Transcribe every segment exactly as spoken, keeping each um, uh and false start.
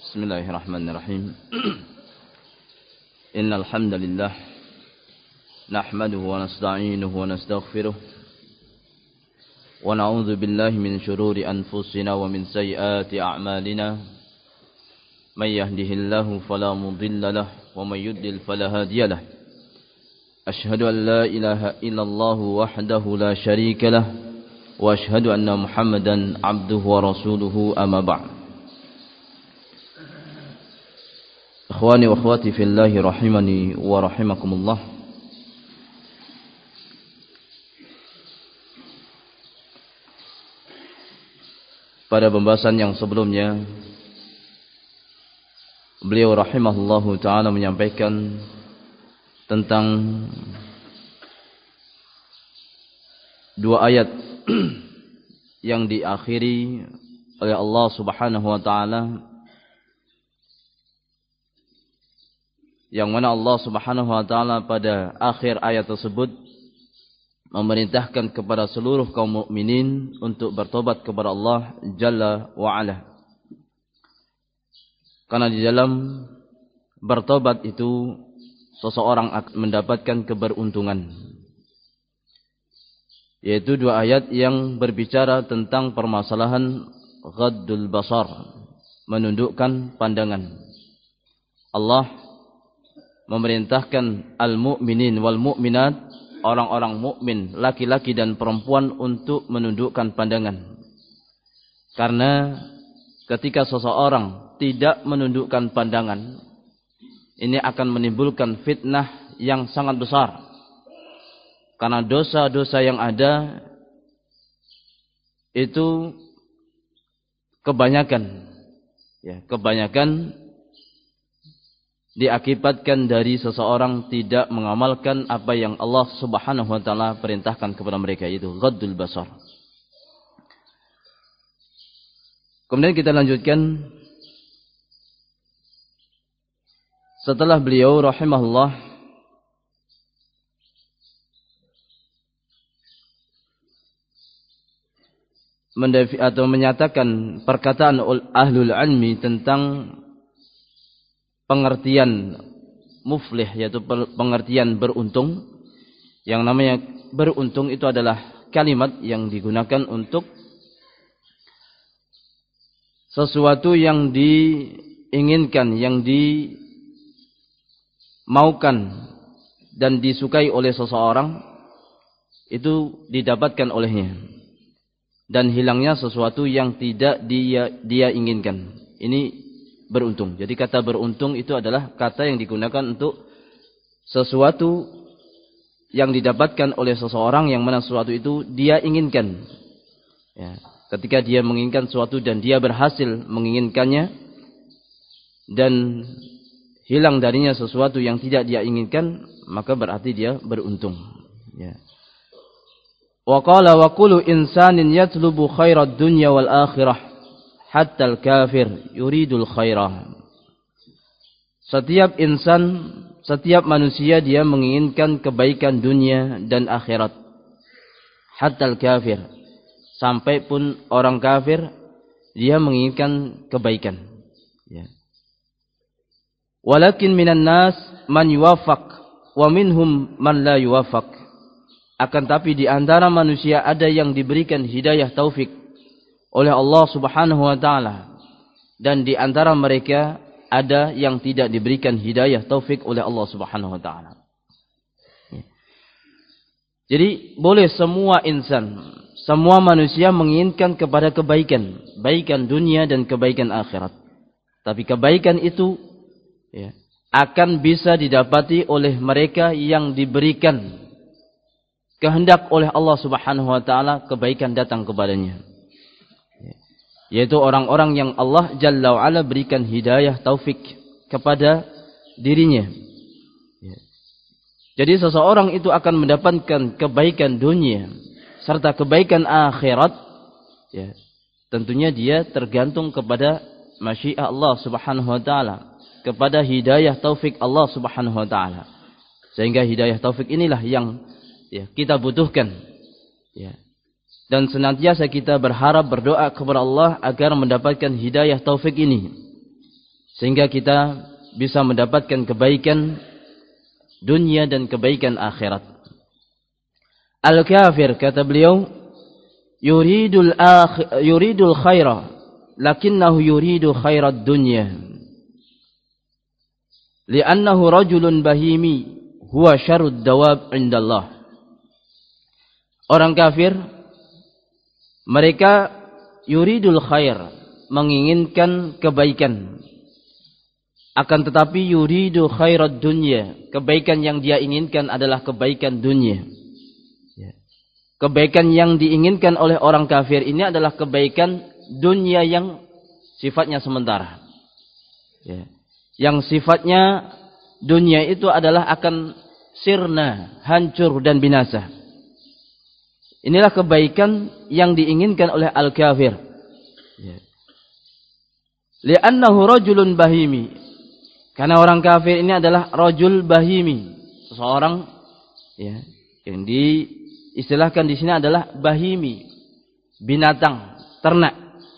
Bismillahirrahmanirrahim. Innal hamdalillah nahmaduhu wa nasta'inuhu wa nastaghfiruh wa na'udzu billahi min shururi anfusina wa min sayyiati a'malina. May yahdihillahu fala mudilla lahu wa may yudlil fala hadiya lahu. Ashhadu an la ilaha illallah wahdahu la syarika lahu wa ashhadu anna Muhammadan 'abduhu wa rasuluhu amma ba'd. Ikhwani wa akhwati fillahi rahimani wa rahimakumullah. Pada pembahasan yang sebelumnya, beliau rahimahullahu ta'ala menyampaikan tentang dua ayat yang diakhiri oleh Allah subhanahu wa ta'ala, yang mana Allah subhanahu wa ta'ala pada akhir ayat tersebut memerintahkan kepada seluruh kaum mukminin untuk bertobat kepada Allah Jalla wa'ala. Karena di dalam bertobat itu seseorang akan mendapatkan keberuntungan. Yaitu dua ayat yang berbicara tentang permasalahan ghaddul basar, menundukkan pandangan. Allah memerintahkan al-mu'minin wal mu'minat, orang-orang mukmin laki-laki dan perempuan, untuk menundukkan pandangan. Karena ketika seseorang tidak menundukkan pandangan, ini akan menimbulkan fitnah yang sangat besar. Karena dosa-dosa yang ada itu kebanyakan ya, kebanyakan diakibatkan dari seseorang tidak mengamalkan apa yang Allah subhanahu wa ta'ala perintahkan kepada mereka, yaitu ghaddul basar. Kemudian kita lanjutkan. Setelah beliau rahimahullah mendefi atau menyatakan perkataan ahlul ilmi tentang pengertian muflih, yaitu pengertian beruntung. Yang namanya beruntung itu adalah kalimat yang digunakan untuk sesuatu yang diinginkan, yang dimaukan dan disukai oleh seseorang, itu didapatkan olehnya, dan hilangnya sesuatu yang tidak dia dia inginkan. Ini beruntung. Jadi kata beruntung itu adalah kata yang digunakan untuk sesuatu yang didapatkan oleh seseorang, yang mana sesuatu itu dia inginkan. Ya, ketika dia menginginkan sesuatu dan dia berhasil menginginkannya, dan hilang darinya sesuatu yang tidak dia inginkan, maka berarti dia beruntung. Ya. Wa qala wa kullu insanin yatlubu khairad dunya wal akhirah hatta al-kafir yuridul khairah. Setiap insan, setiap manusia, dia menginginkan kebaikan dunia dan akhirat. Hatta al-kafir, sampai pun orang kafir, dia menginginkan kebaikan. Ya. Walakin minan nas man yuwafaq wa minhum man la yuwafaq. Akan tapi di antara manusia ada yang diberikan hidayah taufik oleh Allah subhanahu wa ta'ala, dan di antara mereka ada yang tidak diberikan hidayah taufik oleh Allah subhanahu wa ta'ala. Jadi boleh semua insan, semua manusia menginginkan kepada kebaikan, kebaikan dunia dan kebaikan akhirat. Tapi kebaikan itu ya, akan bisa didapati oleh mereka yang diberikan kehendak oleh Allah subhanahu wa ta'ala kebaikan datang kepadanya, yaitu orang-orang yang Allah Jalla wa'ala berikan hidayah taufik kepada dirinya. Jadi seseorang itu akan mendapatkan kebaikan dunia serta kebaikan akhirat, ya, tentunya dia tergantung kepada masyiah Allah subhanahu wa ta'ala, kepada hidayah taufik Allah subhanahu wa ta'ala. Sehingga hidayah taufik inilah yang ya, kita butuhkan, ya. Dan senantiasa kita berharap, berdoa kepada Allah agar mendapatkan hidayah taufik ini. sehingga kita bisa mendapatkan kebaikan dunia dan kebaikan akhirat. Al-kafir, kata beliau, yuridul akh yuridul khaira lakinnahu yuridu khairat dunya li'annahu rajulun bahimi huwa syarrud dawab indallah. Orang kafir mereka yuridul khair, menginginkan kebaikan, akan tetapi yuridu khairat dunya, kebaikan yang dia inginkan adalah kebaikan dunia. Kebaikan yang diinginkan oleh orang kafir ini adalah kebaikan dunia yang sifatnya sementara. Ya. Yang sifatnya dunia itu adalah akan sirna, hancur dan binasa. Inilah kebaikan yang diinginkan oleh al-kafir. Ya. Li'annahu rajulun bahimi. Karena orang kafir ini adalah rajul bahimi, seseorang ya, yang di istilahkan di sini adalah bahimi, binatang, ternak.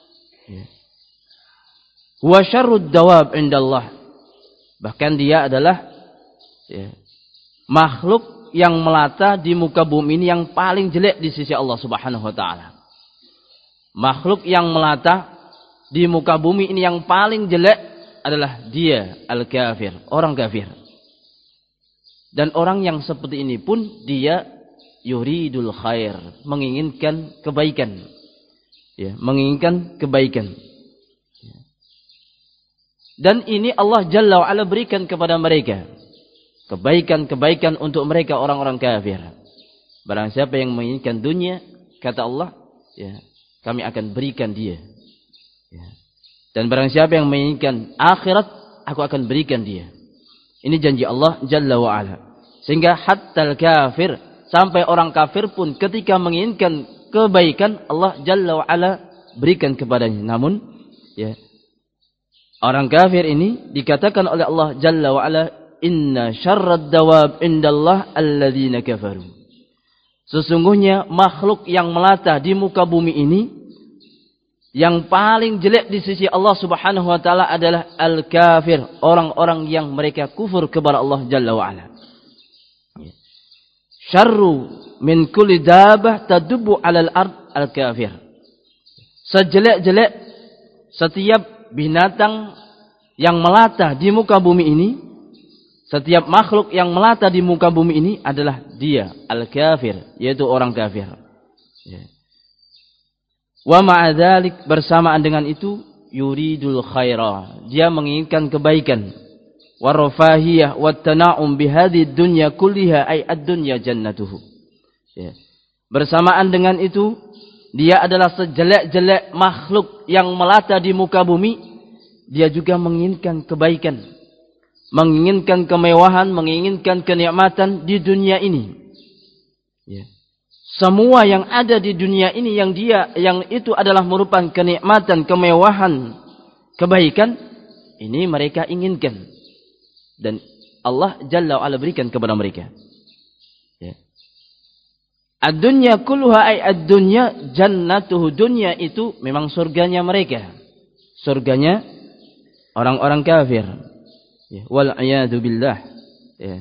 Wa syarrud dawab indallah. Bahkan dia adalah ya, makhluk yang melata di muka bumi ini yang paling jelek di sisi Allah Subhanahu wa taala. Makhluk yang melata di muka bumi ini yang paling jelek adalah dia, al-kafir, orang kafir. Dan orang yang seperti ini pun dia yuridul khair, menginginkan kebaikan. Ya, menginginkan kebaikan. Dan ini Allah Jalla wa'ala berikan kepada mereka. Kebaikan-kebaikan untuk mereka orang-orang kafir. Barang siapa yang menginginkan dunia, kata Allah, ya, kami akan berikan dia. Ya. Dan barang siapa yang menginginkan akhirat, aku akan berikan dia. Ini janji Allah Jalla wa'ala. Sehingga hatta al-kafir, sampai orang kafir pun ketika menginginkan kebaikan, Allah Jalla wa'ala berikan kepadanya. Namun ya, orang kafir ini dikatakan oleh Allah Jalla wa'ala, inna syarrad dawab indallah alladzina kafaru. Sesungguhnya makhluk yang melata di muka bumi ini, yang paling jelek di sisi Allah Subhanahu wa taala adalah al-kafir, orang-orang yang mereka kufur kepada Allah Jalla wa'ala. Syarru min kulli dabah tadubbu 'alal ard al-kafir. Sejelek-jelek setiap binatang yang melata di muka bumi ini, setiap makhluk yang melata di muka bumi ini adalah dia, al-kafir, yaitu orang kafir. Ya. Wa ma'a dzalik, bersamaan dengan itu, yuridul khaira, dia menginginkan kebaikan. Warafahiyah wattana'um bihadhi dunya kulliha ay ad-dunya jannatuhu. Ya. Bersamaan dengan itu, dia adalah sejelek-jelek makhluk yang melata di muka bumi, dia juga menginginkan kebaikan, menginginkan kemewahan, menginginkan kenikmatan di dunia ini. Ya. Semua yang ada di dunia ini yang dia yang itu adalah merupakan kenikmatan, kemewahan, kebaikan, ini mereka inginkan. Dan Allah Jalla wa'ala berikan kepada mereka. Ya. Ad-dunya kulluha ay ad-dunya jannatuhu. Dunya itu memang surganya mereka. Surganya orang-orang kafir. Ya. Wal iyadu billah. Ya.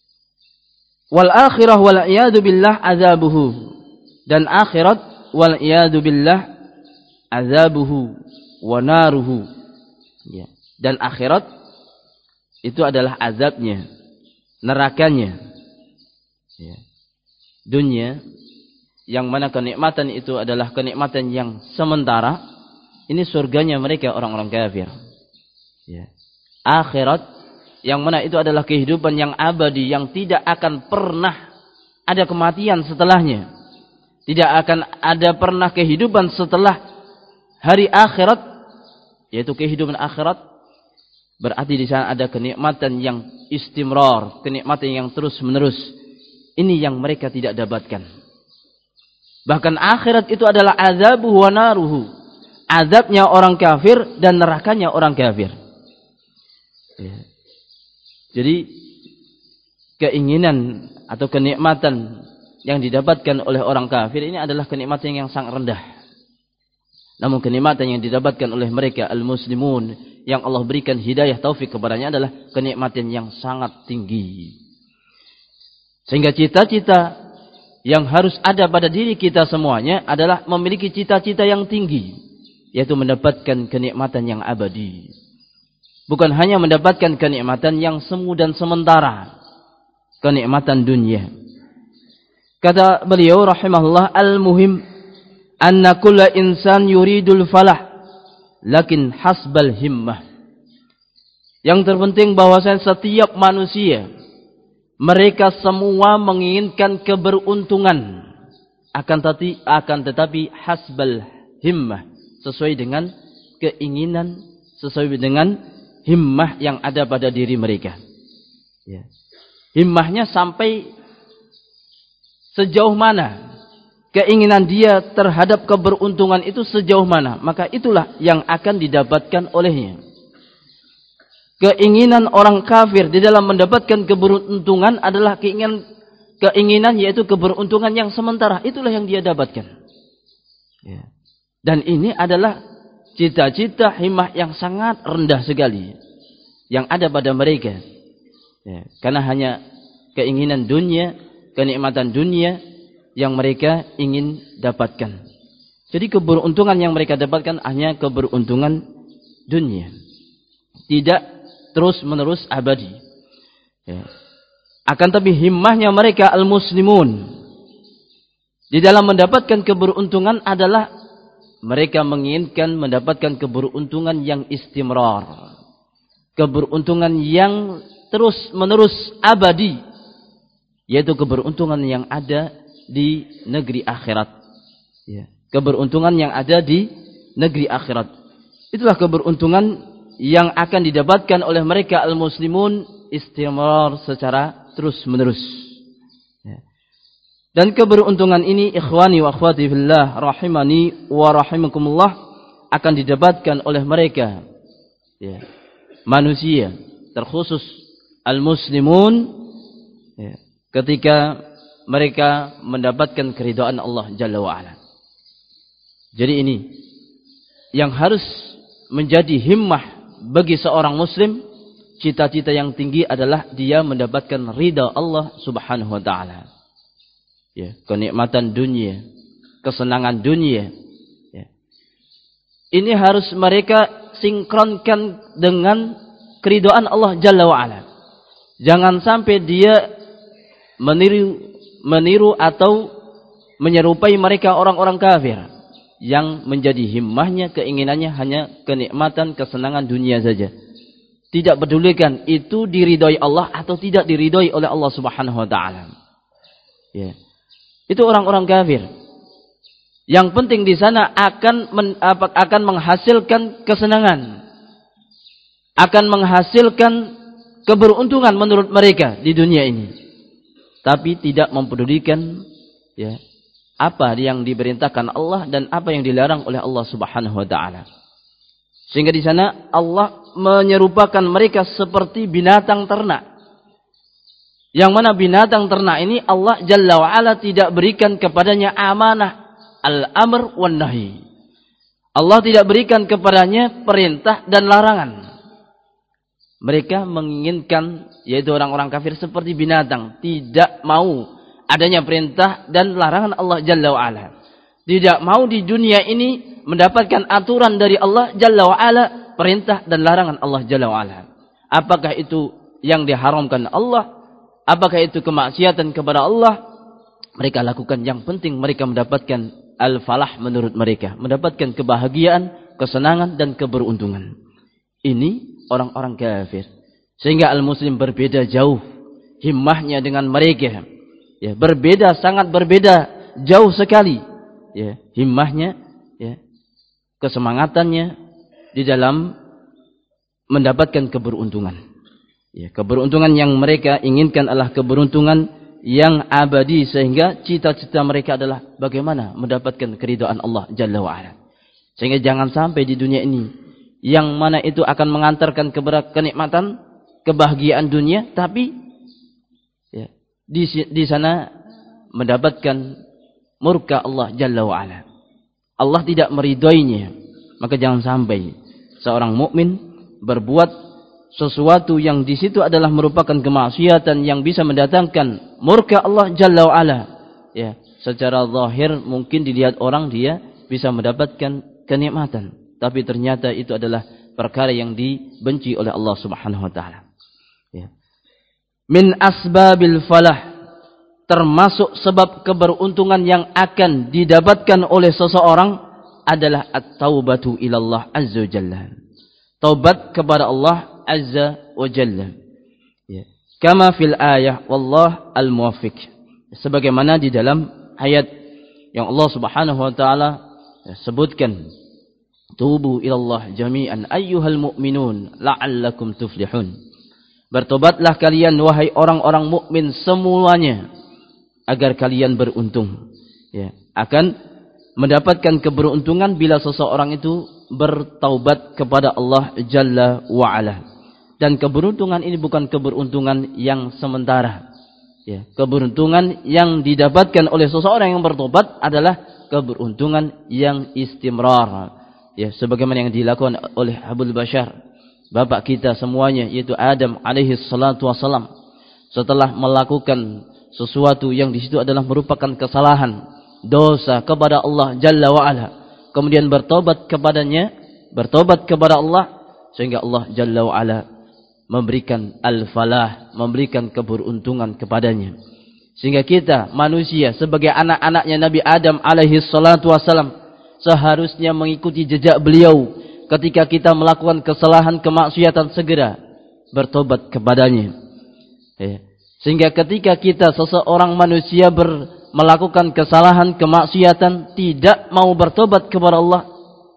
Wal akhirah wal iyadu billah azabuhu. Dan akhirat wal iyadu billah azabuhu wa naruhu. Ya. Dan akhirat itu adalah azabnya, nerakanya. Ya. Dunia yang mana kenikmatan itu adalah kenikmatan yang sementara, ini surganya mereka orang-orang kafir. Ya. Akhirat yang mana itu adalah kehidupan yang abadi, yang tidak akan pernah ada kematian setelahnya. Tidak akan ada pernah kehidupan setelah hari akhirat, yaitu kehidupan akhirat. Berarti di sana ada kenikmatan yang istimrar, kenikmatan yang terus-menerus. Ini yang mereka tidak dapatkan. Bahkan akhirat itu adalah azabuhu wa naruhu. Azabnya orang kafir dan nerakanya orang kafir. Ya. Jadi keinginan atau kenikmatan yang didapatkan oleh orang kafir ini adalah kenikmatan yang sangat rendah. Namun kenikmatan yang didapatkan oleh mereka al-muslimun yang Allah berikan hidayah taufik kepadanya adalah kenikmatan yang sangat tinggi. Sehingga cita-cita yang harus ada pada diri kita semuanya adalah memiliki cita-cita yang tinggi, yaitu mendapatkan kenikmatan yang abadi. Bukan hanya mendapatkan kenikmatan yang semu dan sementara, kenikmatan dunia. Kata beliau rahimahullah, al-muhim anna kulla insan yuridul falah lakin hasbal himmah. Yang terpenting bahwasanya setiap manusia, mereka semua menginginkan keberuntungan, akan tetapi akan tetapi hasbal himmah, sesuai dengan keinginan, sesuai dengan himmah yang ada pada diri mereka. Ya. Himmahnya sampai sejauh mana, keinginan dia terhadap keberuntungan itu sejauh mana, maka itulah yang akan didapatkan olehnya. Keinginan orang kafir di dalam mendapatkan keberuntungan adalah keinginan keinginan yaitu keberuntungan yang sementara, itulah yang dia dapatkan. Ya. Dan ini adalah cita-cita himmah yang sangat rendah sekali yang ada pada mereka. Ya. Karena hanya keinginan dunia, kenikmatan dunia yang mereka ingin dapatkan. Jadi keberuntungan yang mereka dapatkan hanya keberuntungan dunia, tidak terus menerus abadi. Ya. Akan tapi himmahnya mereka al-muslimun di dalam mendapatkan keberuntungan adalah mereka menginginkan mendapatkan keberuntungan yang istimrar, keberuntungan yang terus menerus abadi, yaitu keberuntungan yang ada di negeri akhirat. Ya. Keberuntungan yang ada di negeri akhirat. Itulah keberuntungan yang akan didapatkan oleh mereka al-muslimun istimrar secara terus menerus. Ya. Dan keberuntungan ini ikhwani wa akhwati fillah rahimani wa rahimakumullah akan didapatkan oleh mereka, ya, manusia, terkhusus al-muslimun, ya, ketika mereka mendapatkan keridhaan Allah Jalla wa'ala. Jadi ini yang harus menjadi himmah bagi seorang muslim. Cita-cita yang tinggi adalah dia mendapatkan ridha Allah Subhanahu wa ta'ala. Ya, kenikmatan dunia, kesenangan dunia. Ya. Ini harus mereka sinkronkan dengan keridhaan Allah Jalla wa'ala. Jangan sampai dia meniru meniru atau menyerupai mereka orang-orang kafir yang menjadi himmahnya, keinginannya hanya kenikmatan, kesenangan dunia saja. Tidak pedulikan itu diridhoi Allah atau tidak diridhoi oleh Allah Subhanahu wa taala. Ya. Itu orang-orang kafir. Yang penting di sana akan men, apa, akan menghasilkan kesenangan, akan menghasilkan keberuntungan menurut mereka di dunia ini. Tapi tidak mempedulikan, ya, apa yang diperintahkan Allah dan apa yang dilarang oleh Allah Subhanahu wa taala. Sehingga di sana Allah menyerupakan mereka seperti binatang ternak. Yang mana binatang ternak ini Allah Jalla wa Ala tidak berikan kepadanya amanah al-amr wan nahi. Allah tidak berikan kepadanya perintah dan larangan. Mereka menginginkan, yaitu orang-orang kafir, seperti binatang, tidak mau adanya perintah dan larangan Allah Jalla wa'ala. Tidak mau di dunia ini mendapatkan aturan dari Allah Jalla wa'ala, perintah dan larangan Allah Jalla wa'ala. Apakah itu yang diharamkan Allah, apakah itu kemaksiatan kepada Allah, mereka lakukan. Yang penting mereka mendapatkan al-falah menurut mereka, mendapatkan kebahagiaan, kesenangan dan keberuntungan. Ini orang-orang kafir. Sehingga al-muslim berbeda jauh himmahnya dengan mereka. Ya, berbeda, sangat berbeda, jauh sekali. Ya, himmahnya, ya, kesemangatannya di dalam mendapatkan keberuntungan. Ya, keberuntungan yang mereka inginkan adalah keberuntungan yang abadi, sehingga cita-cita mereka adalah bagaimana mendapatkan keridhaan Allah Jalla wa'ala. Sehingga jangan sampai di dunia ini yang mana itu akan mengantarkan kepada kenikmatan, kebahagiaan dunia, tapi ya, di, di sana mendapatkan murka Allah Jalla wa'ala. Allah tidak meridhoinya. Maka jangan sampai seorang mukmin berbuat sesuatu yang di situ adalah merupakan kemaksiatan yang bisa mendatangkan murka Allah Jalla wa Ala, ya, secara zahir mungkin dilihat orang dia bisa mendapatkan kenikmatan, tapi ternyata itu adalah perkara yang dibenci oleh Allah Subhanahu wa taala. Ya. Min asbabil falah, termasuk sebab keberuntungan yang akan didapatkan oleh seseorang adalah at-taubatu ilallah azza wa jalla. Taubat kepada Allah azza wa jalla. Ya. Kama fil ayah wallah al-muwaffiq. Sebagaimana di dalam ayat yang Allah Subhanahu wa taala ya, sebutkan, tubu ilallah jami'an ayyuhal mu'minun la'allakum tuflihun. Bertobatlah kalian wahai orang-orang mukmin semuanya agar kalian beruntung, ya, akan mendapatkan keberuntungan bila seseorang itu bertaubat kepada Allah Jalla wa Ala. Dan keberuntungan ini bukan keberuntungan yang sementara, ya. Keberuntungan yang didapatkan oleh seseorang yang bertobat adalah keberuntungan yang istimrar, ya, sebagaimana yang dilakukan oleh Abul Bashar, bapak kita semuanya, yaitu Adam alaihi salatu wassalam. Setelah melakukan sesuatu yang di situ adalah merupakan kesalahan, dosa kepada Allah Jalla wa Ala, kemudian bertobat kepadanya, bertobat kepada Allah, sehingga Allah Jalla wa Ala memberikan al-falah, memberikan keberuntungan kepadanya. Sehingga kita manusia sebagai anak-anaknya Nabi Adam alaihi salatu wassalam seharusnya mengikuti jejak beliau. Ketika kita melakukan kesalahan, kemaksiatan, segera bertobat kepadanya, ya. Sehingga ketika kita seseorang manusia ber, melakukan kesalahan, kemaksiatan, tidak mau bertobat kepada Allah,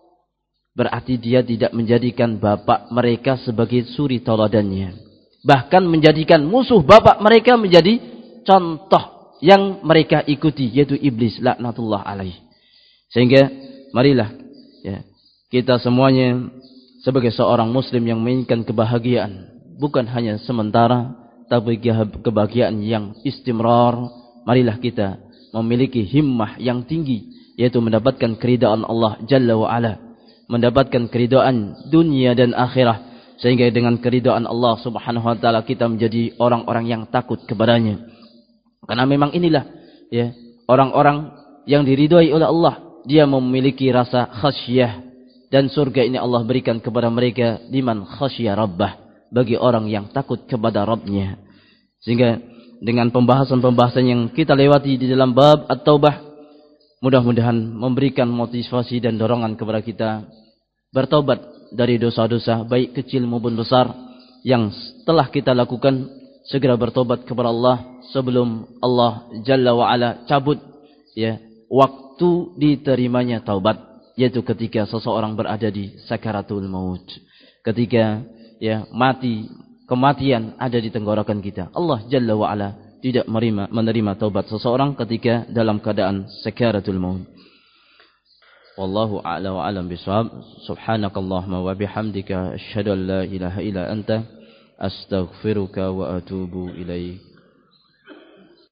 berarti dia tidak menjadikan bapak mereka sebagai suri tauladannya. Bahkan menjadikan musuh bapak mereka menjadi contoh yang mereka ikuti, yaitu iblis laknatullah alaih. Sehingga marilah, ya, kita semuanya sebagai seorang muslim yang menginginkan kebahagiaan, bukan hanya sementara, tapi kebahagiaan yang istimrar, marilah kita memiliki himmah yang tinggi, yaitu mendapatkan keridaan Allah Jalla wa Ala, mendapatkan keridaan dunia dan akhirah, sehingga dengan keridaan Allah Subhanahu wa taala kita menjadi orang-orang yang takut kepadanya. Karena memang inilah, ya, orang-orang yang diridhai oleh Allah, dia memiliki rasa khasyah, dan surga ini Allah berikan kepada mereka liman khasyah rabbah, bagi orang yang takut kepada Rabbnya. Sehingga dengan pembahasan-pembahasan yang kita lewati di dalam bab At-Taubah, mudah-mudahan memberikan motivasi dan dorongan kepada kita bertobat dari dosa-dosa baik kecil maupun besar yang telah kita lakukan. Segera bertobat kepada Allah sebelum Allah Jalla wa Ala cabut, ya, waktu diterimanya taubat, yaitu ketika seseorang berada di sakaratul maut, ketika, ya, mati, kematian ada di tenggorokan kita. Allah Jalla wa Ala tidak menerima, menerima taubat seseorang ketika dalam keadaan sakaratul maut. Wallahu a'la wa a'lam bishawab. Subhanakallahumma wa bihamdika asyhadu an la ilaha illa anta astaghfiruka wa atubu ilaik.